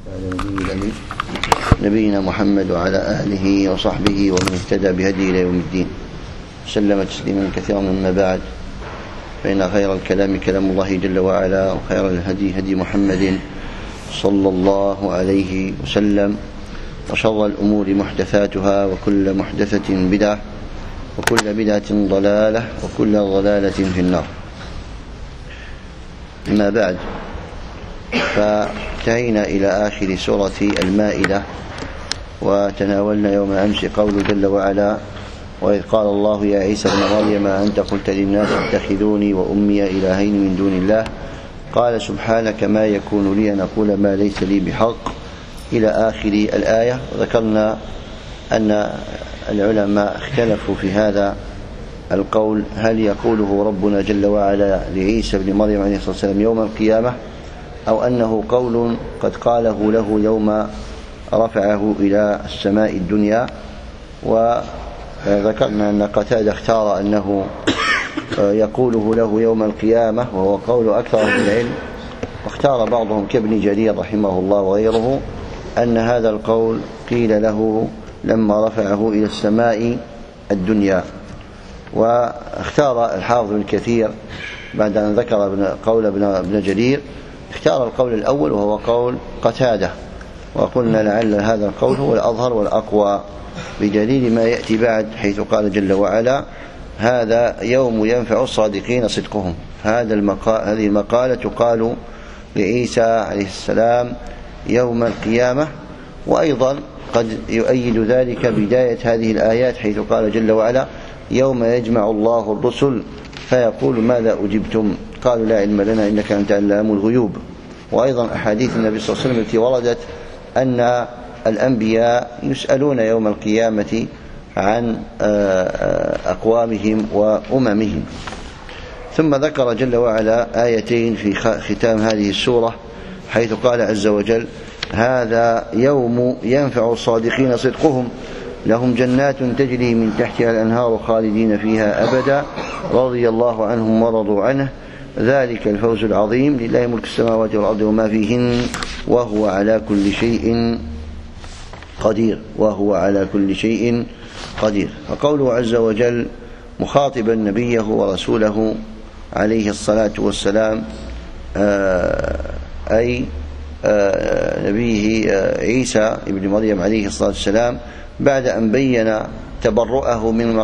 نبينا محمد وعلى آله وصحبه ومن اهتدى بهديه إلى يوم الدين سلم تسليما كثيرا. أما بعد، فإن خير الكلام كلام الله جل وعلا، وخير الهدي هدي محمد صلى الله عليه وسلم، وشر الأمور محدثاتها، وكل محدثة بدعة، وكل بدعة ضلالة، وكل ضلالة في النار. أما بعد، فانتهينا إلى آخر سورة المائدة، وتناولنا يوم أمس قول جل وعلا: وإذ قال الله يا عيسى ابن مريم أنت قلت للناس اتخذوني وأمي إلهين من دون الله قال سبحانك ما يكون لي أن أقول ما ليس لي بحق، إلى آخر الآية. وذكرنا أن العلماء اختلفوا في هذا القول، هل يقوله ربنا جل وعلا لعيسى ابن مريم عليه الصلاة والسلام يوم القيامة، أو أنه قول قد قاله له يوم رفعه إلى السماء الدنيا. وذكرنا أن قتادة اختار أنه يقوله له يوم القيامة، وهو قول أكثر أهل العلم. واختار بعضهم كابن جرير رحمه الله وغيره أن هذا القول قيل له لما رفعه إلى السماء الدنيا. واختار الحافظ بن كثير بعد أن ذكر قول ابن جرير، اختار القول الأول وهو قول قتادة، وقلنا لعل هذا القول هو الأظهر والأقوى بدليل ما يأتي بعد، حيث قال جل وعلا: هذا يوم ينفع الصادقين صدقهم. هذه المقالة تقال لعيسى عليه السلام يوم القيامة. وأيضا قد يؤيد ذلك بداية هذه الآيات، حيث قال جل وعلا: يوم يجمع الله الرسل فيقول ماذا أجبتم قالوا لا علم لنا إنك أنت علام الغيوب. وأيضا أحاديث النبي صلى الله عليه وسلم التي وردت أن الأنبياء يسألون يوم القيامة عن أقوامهم وأممهم. ثم ذكر جل وعلا آيتين في ختام هذه السورة، حيث قال عز وجل: هذا يوم ينفع الصادقين صدقهم لهم جنات تجري من تحتها الأنهار خالدين فيها أبدا رضي الله عنهم ورضوا عنه ذلك الفوز العظيم لله ملك السماوات والأرض وما فيهن وهو على كل شيء قدير. وهو على كل شيء قدير. فقوله عز وجل مخاطبا نبيه ورسوله عليه الصلاة والسلام، أي نبيه عيسى ابن مريم عليه الصلاة والسلام، بعد أن بين تبرؤه من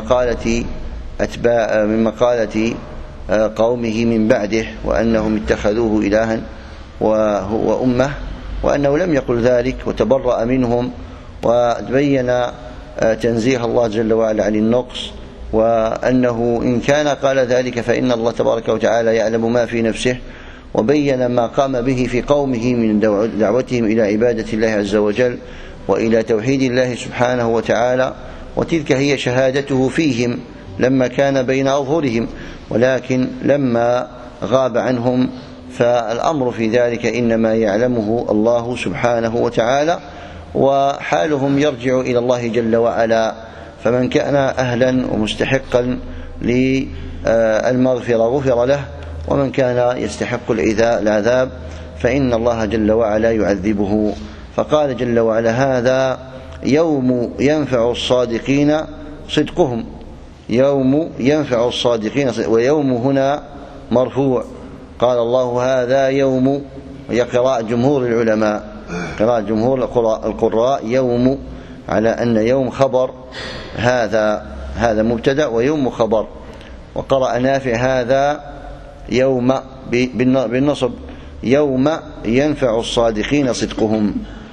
مقالة قومه من بعده، وأنهم اتخذوه إلها وهو أمه، وأنه لم يقل ذلك وتبرأ منهم، وبين تنزيه الله جل وعلا عن النقص، وأنه إن كان قال ذلك فإن الله تبارك وتعالى يعلم ما في نفسه، وبين ما قام به في قومه من دعوتهم إلى عبادة الله عز وجل وإلى توحيد الله سبحانه وتعالى، وتلك هي شهادته فيهم لما كان بين أظهرهم، ولكن لما غاب عنهم فالأمر في ذلك إنما يعلمه الله سبحانه وتعالى، وحالهم يرجع إلى الله جل وعلا. فمن كان أهلا ومستحقا للمغفرة غفر له، ومن كان يستحق العذاب فإن الله جل وعلا يعذبه. فقال جل وعلا: هذا يوم ينفع الصادقين صدقهم. يوم ينفع الصادقين، ويوم هنا مرفوع. قال الله: هذا يوم، هي قراءة جمهور العلماء، قراءة جمهور القراء يوم، على أن يوم خبر، هذا مبتدأ ويوم خبر. وقرأ نافع هذا يوم بالنصب، يوم ينفع الصادقين صدقهم،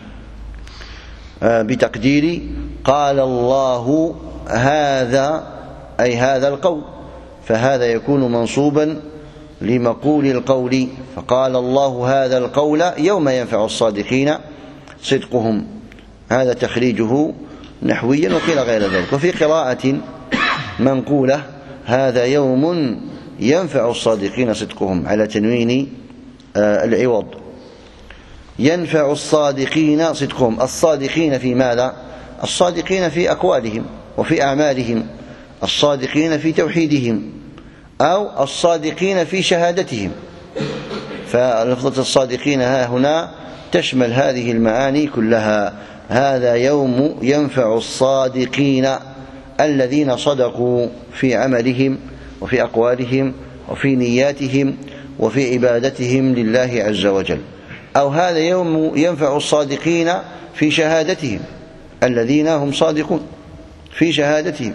بتقدير قال الله هذا، أي هذا القول، فهذا يكون منصوبا لمقول القول. فقال الله هذا القول يوم ينفع الصادقين صدقهم. هذا تخريجه نحويا، وقيل غير ذلك. وفي قراءة منقولة: هذا يوم ينفع الصادقين صدقهم، على تنوين العوض. ينفع الصادقين صدقهم. الصادقين في ماذا؟ الصادقين في أقوالهم وفي أعمالهم، الصادقين في توحيدهم، أو الصادقين في شهادتهم. فلفظة الصادقين ها هنا تشمل هذه المعاني كلها. هذا يوم ينفع الصادقين الذين صدقوا في عملهم وفي أقوالهم وفي نياتهم وفي عبادتهم لله عز وجل. أو هذا يوم ينفع الصادقين في شهادتهم، الذين هم صادقون في شهادتهم.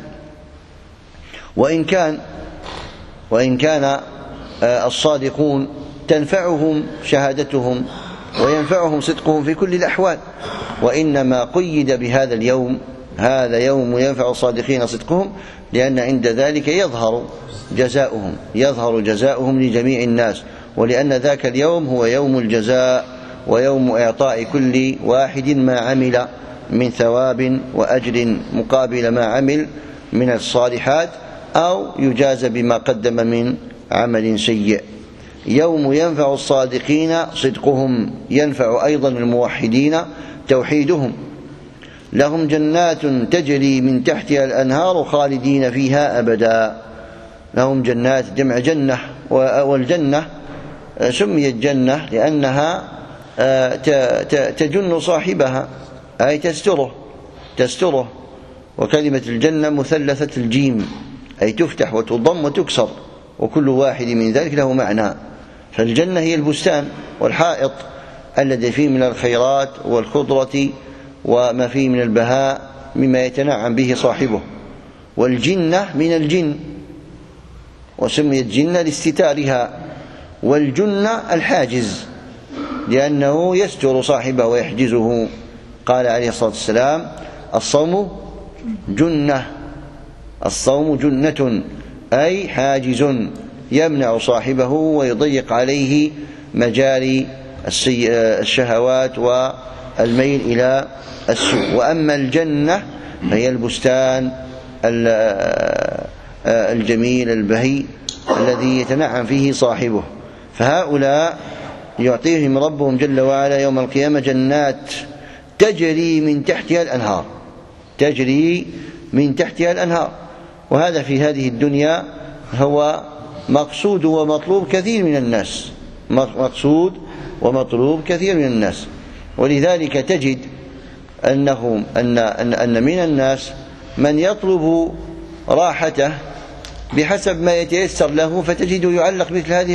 وإن كان الصادقون تنفعهم شهادتهم وينفعهم صدقهم في كل الأحوال، وإنما قيد بهذا اليوم، هذا يوم ينفع الصادقين صدقهم، لأن عند ذلك يظهر جزاؤهم لجميع الناس، ولأن ذاك اليوم هو يوم الجزاء ويوم إعطاء كل واحد ما عمل من ثواب وأجر مقابل ما عمل من الصالحات، أو يجازى بما قدم من عمل سيء. يوم ينفع الصادقين صدقهم، ينفع أيضا الموحدين توحيدهم. لهم جنات تجري من تحتها الأنهار خالدين فيها أبدا. لهم جنات جمع جنة، والجنة سميت جنة لأنها تجن صاحبها، أي تستره. وكلمة الجنة مثلثة الجيم، أي تفتح وتضم وتكسر، وكل واحد من ذلك له معنى. فالجنة هي البستان والحائط الذي فيه من الخيرات والخضرة وما فيه من البهاء مما يتنعم به صاحبه. والجنة من الجن، وسميت جنة لاستتارها. والجنة الحاجز، لأنه يستر صاحبه ويحجزه. قال عليه الصلاة والسلام: الصوم جنة، أي حاجز يمنع صاحبه ويضيق عليه مجاري الشهوات والميل إلى السوء. وأما الجنة فهي البستان الجميل البهي الذي يتنعم فيه صاحبه. فهؤلاء يعطيهم ربهم جل وعلا يوم القيامة جنات تجري من تحتها الأنهار. وهذا في هذه الدنيا هو مقصود ومطلوب كثير من الناس. ولذلك تجد أن من الناس من يطلب راحته بحسب ما يتيسر له، فتجده يعلق مثل هذه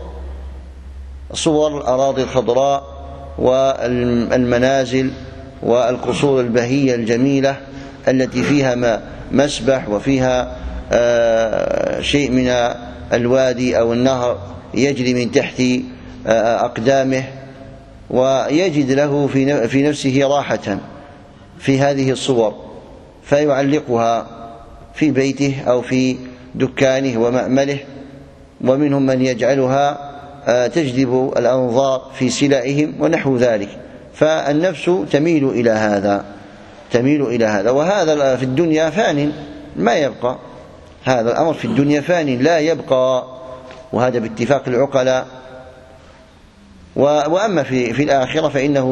الصور الأراضي الخضراء والمنازل والقصور البهية الجميلة التي فيها مسبح وفيها شيء من الوادي أو النهر يجري من تحت أقدامه، ويجد له في نفسه راحة في هذه الصور، فيعلقها في بيته أو في دكانه ومأمله. ومنهم من يجعلها تجذب الأنظار في سلعهم ونحو ذلك. فالنفس تميل إلى هذا. وهذا في الدنيا فان ما يبقى، هذا الأمر في الدنيا فان لا يبقى، وهذا باتفاق العقلاء. وأما في الآخرة فإنه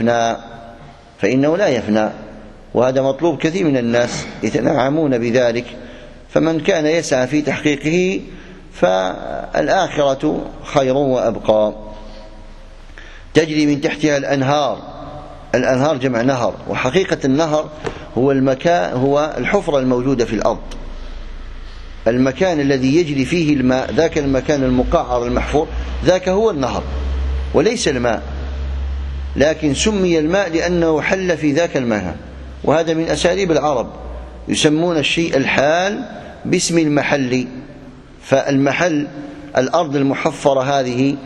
لا يفنى، وهذا مطلوب كثير من الناس يتنعمون بذلك. فمن كان يسعى في تحقيقه فالآخرة خير وأبقى. تجري من تحتها الأنهار جمع نهر، وحقيقة النهر هو الحفرة الموجودة في الأرض، المكان الذي يجري فيه الماء، ذاك المكان المقعر المحفور، ذاك هو النهر وليس الماء. لكن سمي الماء لأنه حل في ذاك المكان. وهذا من أساليب العرب، يسمون الشيء الحال باسم المحل. فالمحل الأرض المحفرة هذه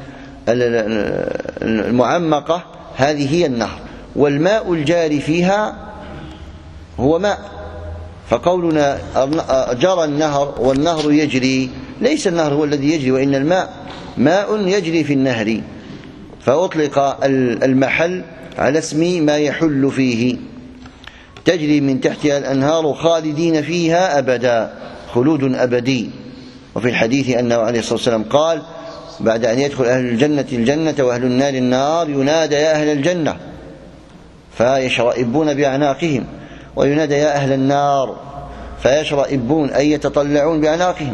المعمقة، هذه هي النهر، والماء الجاري فيها هو ماء. فقولنا جرى النهر والنهر يجري، ليس النهر هو الذي يجري، وإن الماء ماء يجري في النهر، فأطلق المحل على اسم ما يحل فيه. تجري من تحتها الأنهار خالدين فيها أبدا، خلود أبدي. وفي الحديث أنه عليه الصلاة والسلام قال بعد أن يدخل أهل الجنة وأهل النار النار: ينادى يا أهل الجنة، فيشرئبون بأعناقهم، وينادى يا أهل النار، فيشرئبون أي يتطلعون بأعناقهم،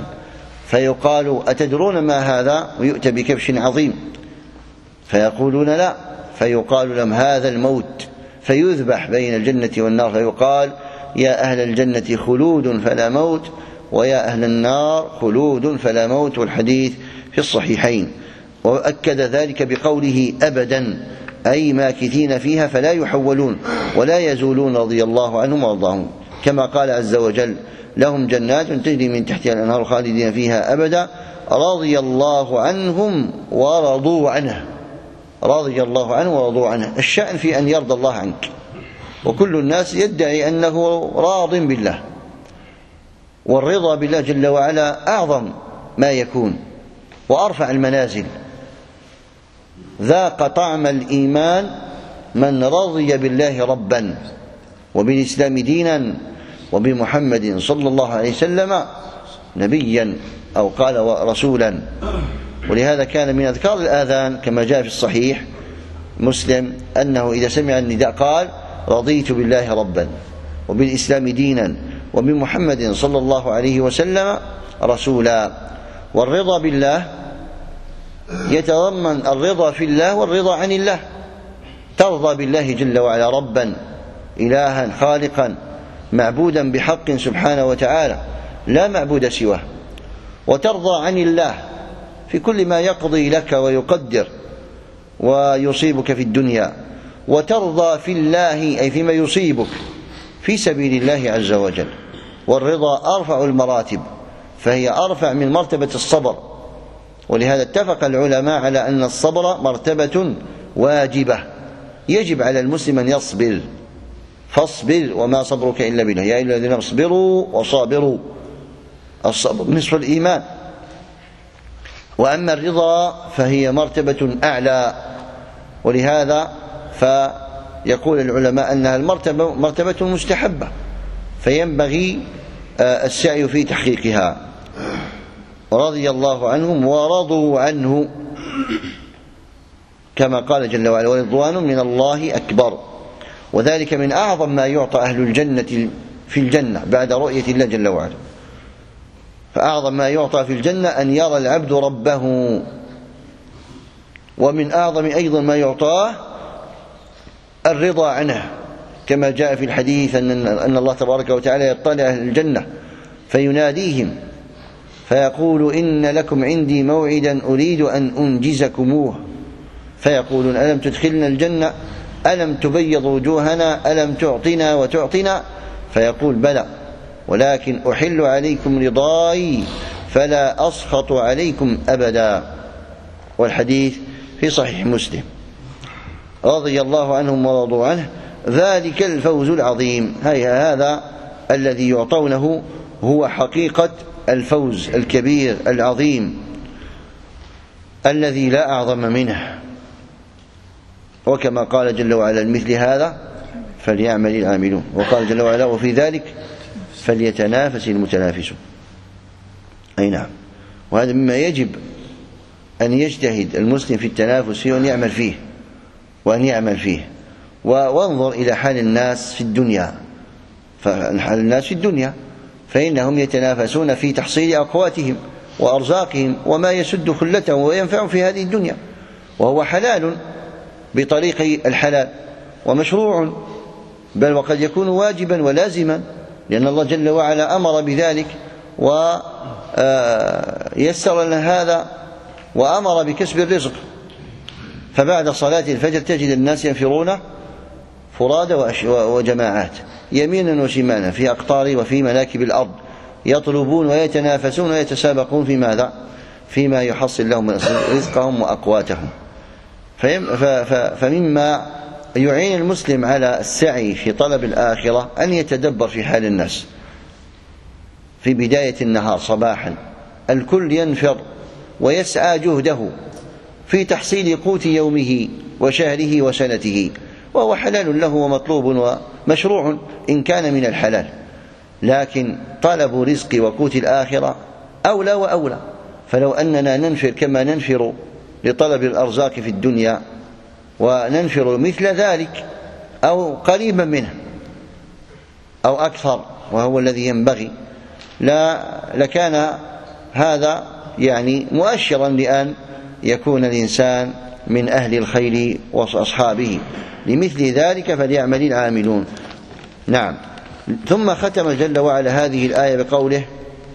فيقال: أتدرون ما هذا؟ ويؤتى بكبش عظيم، فيقولون لا، فيقال لهم هذا الموت، فيذبح بين الجنة والنار، فيقال يا أهل الجنة خلود فلا موت، ويا أهل النار خلود فلا موت. والحديث في الصحيحين. وأكد ذلك بقوله أبدا، أي ماكثين فيها فلا يحولون ولا يزولون رضي الله عنهم وارضاهم، كما قال عز وجل لهم جنات تجري من تحتها الأنهار خالدين فيها أبدا رضي الله عنهم ورضوا عنه. رضي الله عنه ورضوا عنه. الشأن في أن يرضى الله عنك، وكل الناس يدعي أنه راض بالله، والرضا بالله جل وعلا أعظم ما يكون وأرفع المنازل. ذاق طعم الإيمان من رضي بالله ربا وبالإسلام دينا وبمحمد صلى الله عليه وسلم نبيا أو قال رسولا. ولهذا كان من أذكار الآذان كما جاء في الصحيح مسلم أنه إذا سمع النداء قال رضيت بالله ربا وبالإسلام دينا وبمحمد صلى الله عليه وسلم رسولا. والرضا بالله يتضمن الرضا في الله والرضا عن الله. ترضى بالله جل وعلا ربا إلها خالقا معبودا بحق سبحانه وتعالى لا معبود سواه، وترضى عن الله في كل ما يقضي لك ويقدر ويصيبك في الدنيا، وترضى في الله أي فيما يصيبك في سبيل الله عز وجل. والرضا أرفع المراتب، فهي أرفع من مرتبة الصبر. ولهذا اتفق العلماء على أن الصبر مرتبة واجبة، يجب على المسلم أن يصبر. فاصبر وما صبرك إلا بالله يا أيها الذين اصبروا وصابروا. الصبر نصف الإيمان. وأما الرضا فهي مرتبة أعلى، ولهذا فيقول العلماء أنها مرتبة مستحبة، فينبغي السعي في تحقيقها. رضي الله عنهم ورضوا عنه، كما قال جل وعلا ورضوان من الله أكبر. وذلك من أعظم ما يعطى أهل الجنة في الجنة بعد رؤية الله جل وعلا. فأعظم ما يعطى في الجنة أن يرى العبد ربه. ومن أعظم أيضا ما يعطاه الرضا عنه، كما جاء في الحديث أن الله تبارك وتعالى يطلع أهل الجنة فيناديهم فيقول إن لكم عندي موعدا أريد أن أنجزكموه، فيقولون ألم تدخلنا الجنة، ألم تبيض وجوهنا، ألم تعطنا وتعطنا، فيقول بلى ولكن أحل عليكم رضاي فلا أسخط عليكم أبدا. والحديث في صحيح مسلم. رضي الله عنهم ورضوا عنه ذلك الفوز العظيم. هذا الذي يعطونه هو حقيقة الفوز الكبير العظيم الذي لا أعظم منه. وكما قال جل وعلا مثل هذا فليعمل العاملون، وقال جل وعلا وفي ذلك فليتنافس المتنافسون. أي نعم. وهذا مما يجب أن يجتهد المسلم في التنافس فيه وأن يعمل فيه. وانظر إلى حال الناس في الدنيا، فحال الناس في الدنيا فإنهم يتنافسون في تحصيل أقواتهم وأرزاقهم وما يسد خلتهم وينفع في هذه الدنيا، وهو حلال بطريق الحلال ومشروع، بل وقد يكون واجبا ولازما، لأن الله جل وعلا أمر بذلك ويسر لنا هذا وأمر بكسب الرزق. فبعد صلاة الفجر تجد الناس ينفرون فرادى وجماعات يمينا وشمالا في أقطار وفي مناكب الأرض، يطلبون ويتنافسون ويتسابقون في ماذا؟ فيما يحصل لهم رزقهم وأقواتهم. فمما يعين المسلم على السعي في طلب الآخرة أن يتدبر في حال الناس. في بداية النهار صباحا الكل ينفر ويسعى جهده في تحصيل قوت يومه وشهره وسنته، وهو حلال له ومطلوب ومشروع إن كان من الحلال، لكن طلب رزق وقوت الآخرة أولى وأولى. فلو أننا ننفر كما ننفر لطلب الأرزاق في الدنيا وننفر مثل ذلك أو قريبا منه أو أكثر، وهو الذي ينبغي، لكان هذا يعني مؤشرا لأن يكون الإنسان من أهل الخير وأصحابه، لمثل ذلك فليعمل العاملون. نعم. ثم ختم جل وعلا هذه الآية بقوله: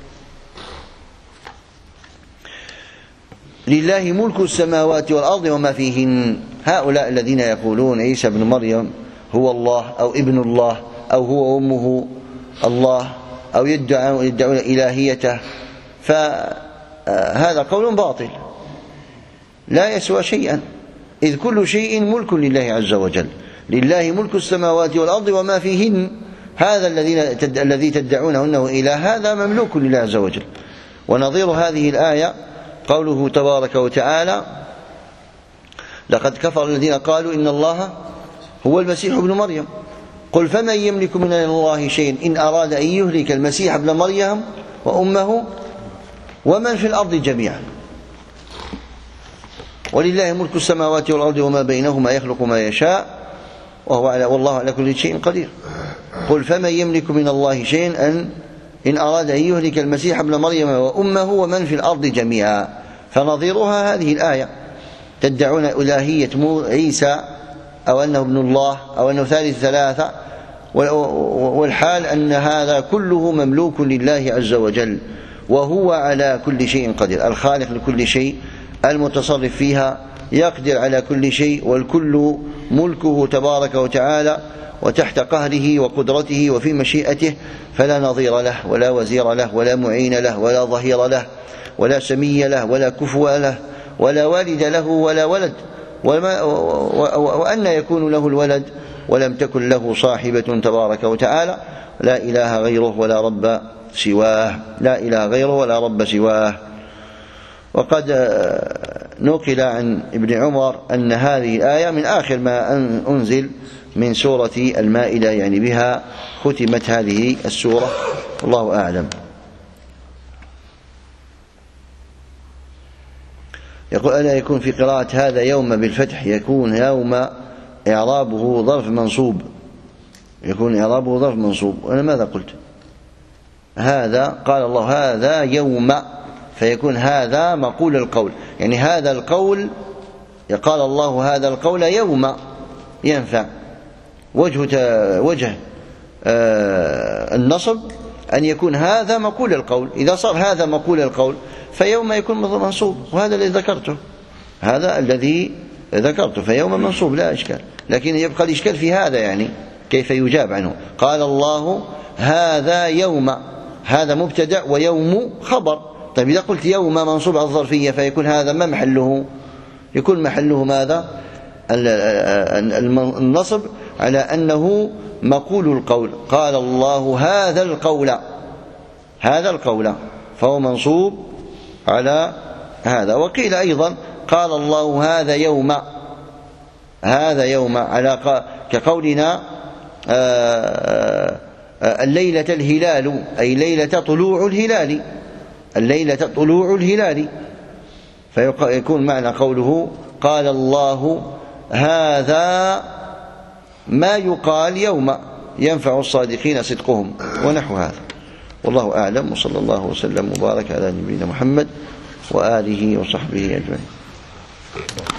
لله ملك السماوات والأرض وما فيهن. هؤلاء الذين يقولون عيسى بن مريم هو الله أو ابن الله أو هو أمه الله أو يدعون إلهيته، فهذا قول باطل لا يسوى شيئا، إذ كل شيء ملك لله عز وجل. لله ملك السماوات والأرض وما فيهن. هذا الذي تدعونه أنه إله هذا مملوك لله عز وجل. ونظير هذه الآية قوله تبارك وتعالى: لقد كفر الذين قالوا إن الله هو المسيح ابن مريم قل فمن يملك من الله شيء إن أراد أن يهلك المسيح ابن مريم وأمه ومن في الأرض جميعا ولله ملك السماوات والأرض وما بينهما يخلق ما يشاء والله على كل شيء قدير. قل فمن يملك من الله شيء إن أراد أن يهلك المسيح ابن مريم وأمه ومن في الأرض جميعا. فنظيرها هذه الآية: تدعون إلهية عيسى أو أنه ابن الله أو أنه ثالث ثلاثة، والحال أن هذا كله مملوك لله عز وجل، وهو على كل شيء قدير، الخالق لكل شيء، المتصرف فيها، يقدر على كل شيء، والكل ملكه تبارك وتعالى وتحت قهره وقدرته وفي مشيئته، فلا نظير له ولا وزير له ولا معين له ولا ظهير له ولا سمي له ولا كفو له ولا والد له ولا ولد، وأن يكون له الولد ولم تكن له صاحبة تبارك وتعالى. لا إله غيره ولا رب سواه، لا إله غيره ولا رب سواه. وقد نقل عن ابن عمر أن هذه الآية من آخر ما أنزل من سورة المائدة، يعني بها ختمت هذه السورة، الله أعلم. يقول: ألا يكون في قراءة هذا يوم بالفتح يكون يوم إعرابه ظرف منصوب، يكون إعرابه ظرف منصوب. وأنا ماذا قلت؟ هذا قال الله هذا يوم، فيكون هذا مقول القول، يعني هذا القول قال الله هذا القول يوم، ينفع. وجه النصب أن يكون هذا مقول القول. إذا صار هذا مقول القول فيوم يكون منصوب، وهذا الذي ذكرته، هذا الذي ذكرته، فيوم منصوب لا إشكال. لكن يبقى الإشكال في هذا، يعني كيف يجاب عنه. قال الله هذا يوم، هذا مبتدأ ويوم خبر. طيب إذا قلت يوم منصوب على الظرفية فيكون هذا ما محله؟ يكون محله ماذا؟ النصب على أنه مقول القول. قال الله هذا القول، هذا القول، فهو منصوب على هذا. وقيل أيضا قال الله هذا يوم، هذا يوم على كقولنا الليلة الهلال، أي ليلة طلوع الهلال، الليلة طلوع الهلال. فيكون معنى قوله قال الله هذا ما يقال يوم ينفع الصادقين صدقهم، ونحو هذا. والله أعلم، وصلى الله وسلم وبارك على نبينا محمد وآله وصحبه أجمعين.